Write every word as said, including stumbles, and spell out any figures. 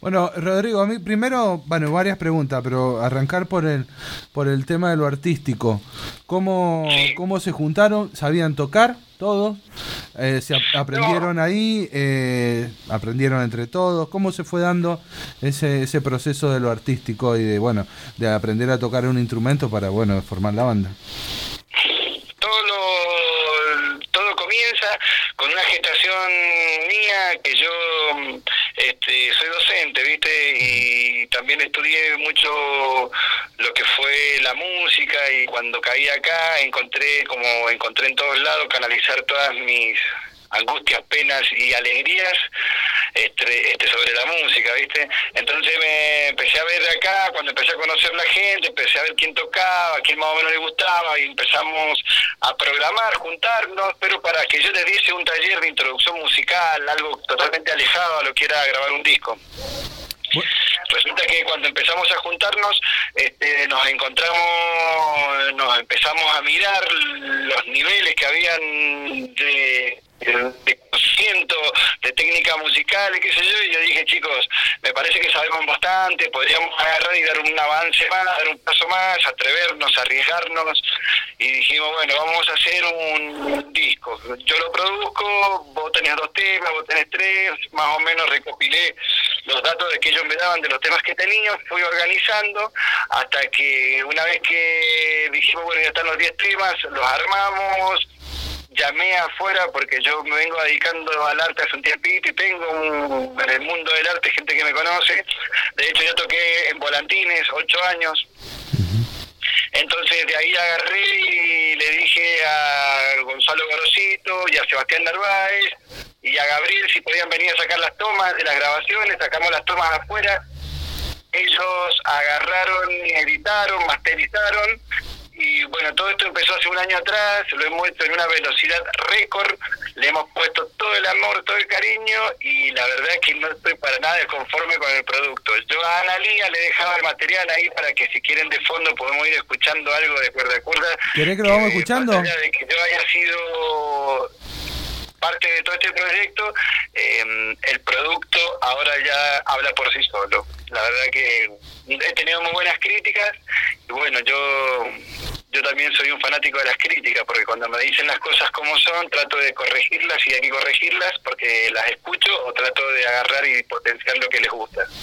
Bueno, Rodrigo, a mí primero, bueno, varias preguntas, pero arrancar por el por el tema de lo artístico. ¿Cómo, Sí. cómo se juntaron? ¿Sabían tocar todos? Eh, ¿se ap- No, aprendieron ahí? Eh, ¿aprendieron entre todos? ¿Cómo se fue dando ese, ese proceso de lo artístico y de, bueno, de aprender a tocar un instrumento para, bueno, formar la banda? todo lo, todo comienza con una gestación mía que yo este, soy docente, ¿viste? Y también estudié mucho lo que fue la música y cuando caí acá encontré, como encontré en todos lados, canalizar todas mis angustias, penas y alegrías este, este sobre la música, ¿viste? Entonces me empecé a ver acá, cuando empecé a conocer la gente, empecé a ver quién tocaba, quién más o menos le gustaba, y empezamos a programar, juntarnos, pero para que yo les diese un taller de introducción musical, algo totalmente alejado a lo que era grabar un disco. Bu- Resulta que cuando empezamos a juntarnos, este, nos encontramos, nos empezamos a mirar los niveles que habían de, de conocimiento, de técnica musical, y qué sé yo, y yo dije, chicos, me parece que sabemos bastante, podríamos agarrar y dar un avance más, dar un paso más, atrevernos, arriesgarnos, y dijimos, bueno, vamos a hacer un disco. Yo lo produzco, vos tenés dos temas, vos tenés tres, más o menos recopilé los datos de que ellos me daban de los temas que tenían, fui organizando hasta que una vez que dijimos, bueno, ya están los diez temas, los armamos, llamé afuera porque yo me vengo dedicando al arte hace un tiempito y tengo un, en el mundo del arte gente que me conoce. De hecho yo toqué en Volantines ocho años. Entonces de ahí agarré y le dije a Gonzalo Gorosito y a Sebastián Narváez y a Gabriel si podían venir a sacar las tomas de las grabaciones, sacamos las tomas afuera, ellos agarraron, editaron, masterizaron, y bueno, todo esto empezó hace un año atrás, lo hemos hecho en una velocidad récord, le hemos puesto todo el amor, todo el cariño, y la verdad es que no estoy para nada desconforme con el producto. Yo a Analía le dejaba el material ahí para que si quieren de fondo podemos ir escuchando algo de cuerda a cuerda, ¿Querés que lo vamos que más escuchando? allá de que yo haya sido parte de todo este proyecto, eh, el producto ahora ya habla por sí solo. La verdad que he tenido muy buenas críticas y bueno, yo yo también soy un fanático de las críticas porque cuando me dicen las cosas como son, trato de corregirlas y hay que corregirlas porque las escucho o trato de agarrar y potenciar lo que les gusta.